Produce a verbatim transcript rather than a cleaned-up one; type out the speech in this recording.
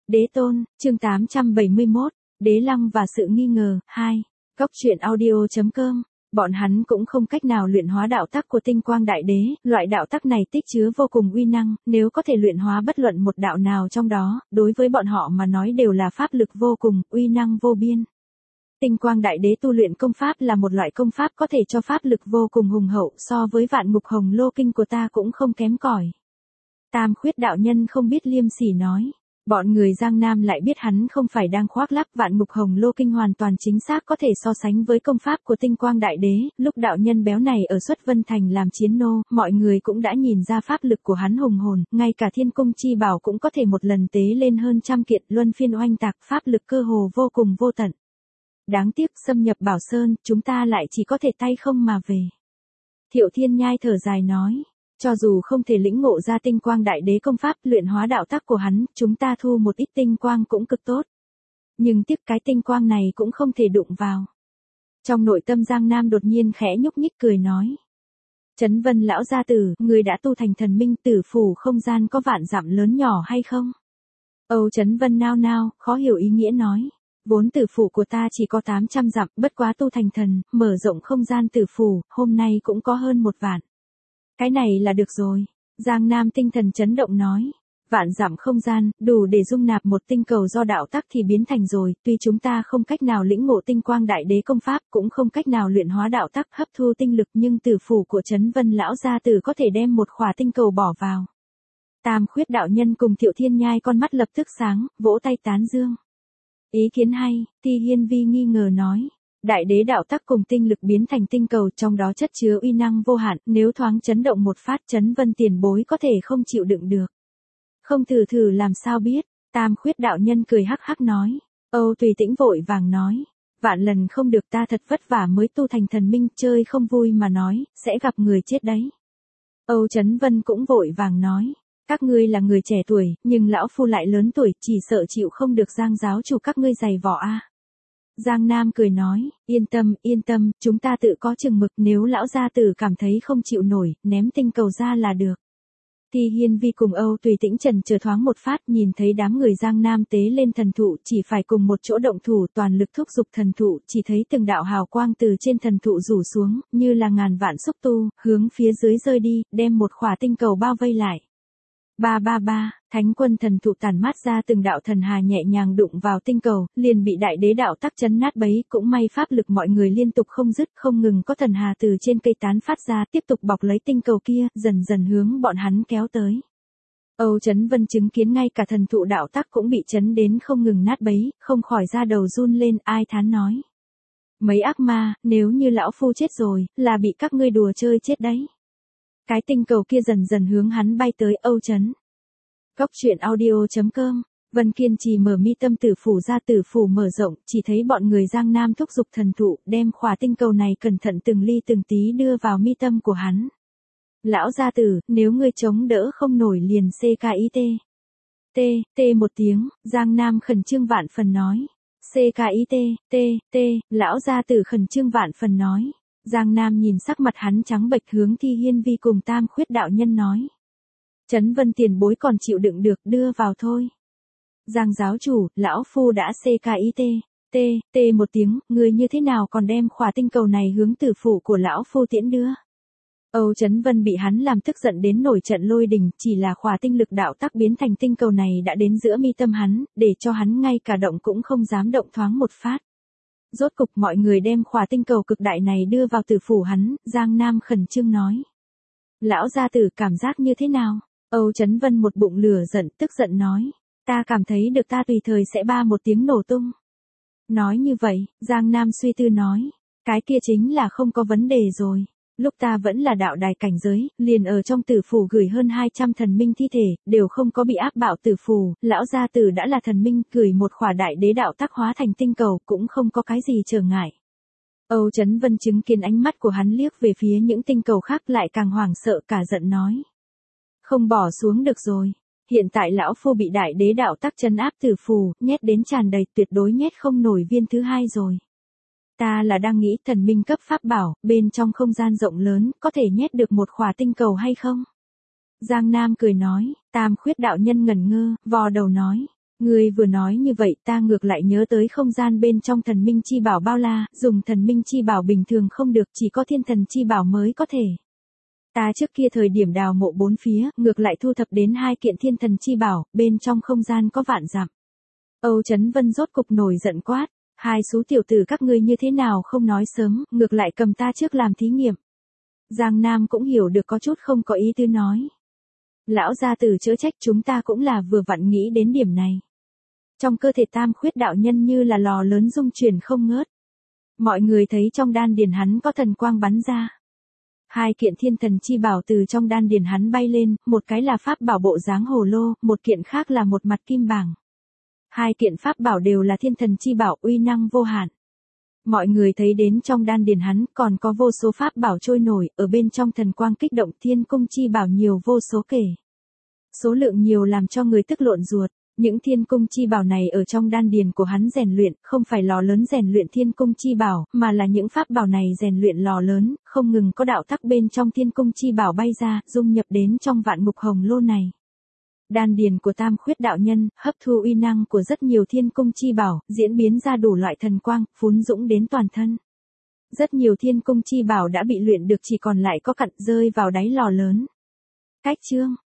Đế tôn, chương tám trăm bảy mươi mốt, Đế Lăng và sự nghi ngờ, hai. Góc truyện audio.com. Bọn hắn cũng không cách nào luyện hóa đạo tắc của tinh quang đại đế, loại đạo tắc này tích chứa vô cùng uy năng, nếu có thể luyện hóa bất luận một đạo nào trong đó, đối với bọn họ mà nói đều là pháp lực vô cùng, uy năng vô biên. Tinh quang đại đế tu luyện công pháp là một loại công pháp có thể cho pháp lực vô cùng hùng hậu, so với vạn ngục hồng lô kinh của ta cũng không kém cỏi. Tam khuyết đạo nhân không biết liêm sỉ nói. Bọn người Giang Nam lại biết hắn không phải đang khoác lác, vạn ngục hồng lô kinh hoàn toàn chính xác có thể so sánh với công pháp của tinh quang đại đế, lúc đạo nhân béo này ở Xuất Vân Thành làm chiến nô, mọi người cũng đã nhìn ra pháp lực của hắn hùng hồn, ngay cả thiên cung chi bảo cũng có thể một lần tế lên hơn trăm kiện, luân phiên oanh tạc, pháp lực cơ hồ vô cùng vô tận. Đáng tiếc xâm nhập Bảo Sơn, chúng ta lại chỉ có thể tay không mà về. Thiệu Thiên Nhai thở dài nói. Cho dù không thể lĩnh ngộ ra tinh quang đại đế công pháp luyện hóa đạo tắc của hắn, chúng ta thu một ít tinh quang cũng cực tốt. Nhưng tiếc cái tinh quang này cũng không thể đụng vào. Trong nội tâm Giang Nam đột nhiên khẽ nhúc nhích cười nói. Chấn Vân lão gia tử, người đã tu thành thần minh, tử phủ không gian có vạn dặm lớn nhỏ hay không? Âu Chấn Vân nao nao, khó hiểu ý nghĩa nói. Vốn tử phủ của ta chỉ có tám trăm dặm, bất quá tu thành thần, mở rộng không gian tử phủ, hôm nay cũng có hơn một vạn. Cái này là được rồi. Giang Nam tinh thần chấn động nói. Vạn dặm không gian, đủ để dung nạp một tinh cầu do đạo tắc thì biến thành rồi, tuy chúng ta không cách nào lĩnh ngộ tinh quang đại đế công pháp, cũng không cách nào luyện hóa đạo tắc hấp thu tinh lực, nhưng tử phủ của Chấn Vân lão gia tử có thể đem một khỏa tinh cầu bỏ vào. Tam khuyết đạo nhân cùng Thiệu Thiên Nhai con mắt lập tức sáng, vỗ tay tán dương. Ý kiến hay, Ti Hiên Vi nghi ngờ nói. Đại đế đạo tắc cùng tinh lực biến thành tinh cầu, trong đó chất chứa uy năng vô hạn, nếu thoáng chấn động một phát, Chấn Vân tiền bối có thể không chịu đựng được. Không thử thử làm sao biết, Tam khuyết đạo nhân cười hắc hắc nói. Âu Tùy Tĩnh vội vàng nói. Vạn lần không được, ta thật vất vả mới tu thành thần minh, chơi không vui mà nói, sẽ gặp người chết đấy. Âu Chấn Vân cũng vội vàng nói. Các ngươi là người trẻ tuổi, nhưng lão phu lại lớn tuổi, chỉ sợ chịu không được Giang giáo chủ các ngươi giày vò a. Giang Nam cười nói, yên tâm, yên tâm, chúng ta tự có chừng mực, nếu lão gia tử cảm thấy không chịu nổi, ném tinh cầu ra là được. Ti Hiên Vi cùng Âu Tùy Tĩnh trần chờ thoáng một phát, nhìn thấy đám người Giang Nam tế lên thần thụ, chỉ phải cùng một chỗ động thủ, toàn lực thúc giục thần thụ, chỉ thấy từng đạo hào quang từ trên thần thụ rủ xuống, như là ngàn vạn xúc tu, hướng phía dưới rơi đi, đem một khỏa tinh cầu bao vây lại. Ba ba ba, thánh quân thần thụ tản mát ra từng đạo thần hà nhẹ nhàng đụng vào tinh cầu, liền bị đại đế đạo tắc chấn nát bấy, cũng may pháp lực mọi người liên tục không dứt, không ngừng có thần hà từ trên cây tán phát ra, tiếp tục bọc lấy tinh cầu kia, dần dần hướng bọn hắn kéo tới. Âu Chấn Vân chứng kiến ngay cả thần thụ đạo tắc cũng bị chấn đến không ngừng nát bấy, không khỏi ra đầu run lên, ai thán nói. Mấy ác ma, nếu như lão phu chết rồi, là bị các ngươi đùa chơi chết đấy. Cái tinh cầu kia dần dần hướng hắn bay tới. Âu Chấn. Góc truyện audio.com. Vân Kiên Trì mở mi tâm tử phủ ra, tử phủ mở rộng, chỉ thấy bọn người Giang Nam thúc giục thần thụ, đem khỏa tinh cầu này cẩn thận từng ly từng tí đưa vào mi tâm của hắn. Lão gia tử, nếu ngươi chống đỡ không nổi liền xê ca i tê. T, T một tiếng, Giang Nam khẩn trương vạn phần nói. xê ca i tê, T, T, lão gia tử khẩn trương vạn phần nói. Giang Nam nhìn sắc mặt hắn trắng bệch hướng Thi Hiên Vi cùng Tam khuyết đạo nhân nói. Chấn Vân tiền bối còn chịu đựng được, đưa vào thôi. Giang giáo chủ, lão phu đã xê ca i tê, T, T một tiếng, người như thế nào còn đem khỏa tinh cầu này hướng tử phủ của lão phu tiễn đưa. Âu Chấn Vân bị hắn làm tức giận đến nổi trận lôi đình, chỉ là khỏa tinh lực đạo tắc biến thành tinh cầu này đã đến giữa mi tâm hắn, để cho hắn ngay cả động cũng không dám động thoáng một phát. Rốt cục mọi người đem khỏa tinh cầu cực đại này đưa vào tử phủ hắn, Giang Nam khẩn trương nói. Lão gia tử cảm giác như thế nào? Âu Chấn Vân một bụng lửa giận, tức giận nói. Ta cảm thấy được ta tùy thời sẽ ba một tiếng nổ tung. Nói như vậy, Giang Nam suy tư nói. Cái kia chính là không có vấn đề rồi. Lúc ta vẫn là đạo đài cảnh giới, liền ở trong tử phủ gửi hơn hai trăm thần minh thi thể, đều không có bị áp bạo tử phủ, lão gia tử đã là thần minh, gửi một khỏa đại đế đạo tác hóa thành tinh cầu, cũng không có cái gì trở ngại. Âu Chấn Vân chứng kiến ánh mắt của hắn liếc về phía những tinh cầu khác lại càng hoảng sợ cả giận nói. Không bỏ xuống được rồi. Hiện tại lão phu bị đại đế đạo tác trấn áp tử phù, nhét đến tràn đầy, tuyệt đối nhét không nổi viên thứ hai rồi. Ta là đang nghĩ thần minh cấp pháp bảo, bên trong không gian rộng lớn, có thể nhét được một khỏa tinh cầu hay không? Giang Nam cười nói, Tam khuyết đạo nhân ngẩn ngơ, vò đầu nói. Ngươi vừa nói như vậy ta ngược lại nhớ tới không gian bên trong thần minh chi bảo bao la, dùng thần minh chi bảo bình thường không được, chỉ có thiên thần chi bảo mới có thể. Ta trước kia thời điểm đào mộ bốn phía, ngược lại thu thập đến hai kiện thiên thần chi bảo, bên trong không gian có vạn dặm. Âu Chấn Vân rốt cục nổi giận quát, hai số tiểu tử các ngươi như thế nào không nói sớm, ngược lại cầm ta trước làm thí nghiệm. Giang Nam cũng hiểu được có chút không có ý tứ nói. Lão gia tử chữa trách, chúng ta cũng là vừa vặn nghĩ đến điểm này. Trong cơ thể Tam Khuyết đạo nhân như là lò lớn rung chuyển không ngớt. Mọi người thấy trong đan điền hắn có thần quang bắn ra. Hai kiện thiên thần chi bảo từ trong đan điền hắn bay lên, một cái là pháp bảo bộ dáng hồ lô, một kiện khác là một mặt kim bảng. Hai kiện pháp bảo đều là thiên thần chi bảo, uy năng vô hạn. Mọi người thấy đến trong đan điền hắn còn có vô số pháp bảo trôi nổi, ở bên trong thần quang kích động, thiên cung chi bảo nhiều vô số kể. Số lượng nhiều làm cho người tức lộn ruột. Những thiên cung chi bảo này ở trong đan điền của hắn rèn luyện, không phải lò lớn rèn luyện thiên cung chi bảo, mà là những pháp bảo này rèn luyện lò lớn, không ngừng có đạo tắc bên trong thiên cung chi bảo bay ra, dung nhập đến trong vạn mục hồng lô này. Đan điền của Tam Khuyết đạo nhân, hấp thu uy năng của rất nhiều thiên cung chi bảo, diễn biến ra đủ loại thần quang, phún dũng đến toàn thân. Rất nhiều thiên cung chi bảo đã bị luyện được, chỉ còn lại có cặn rơi vào đáy lò lớn. Cách chương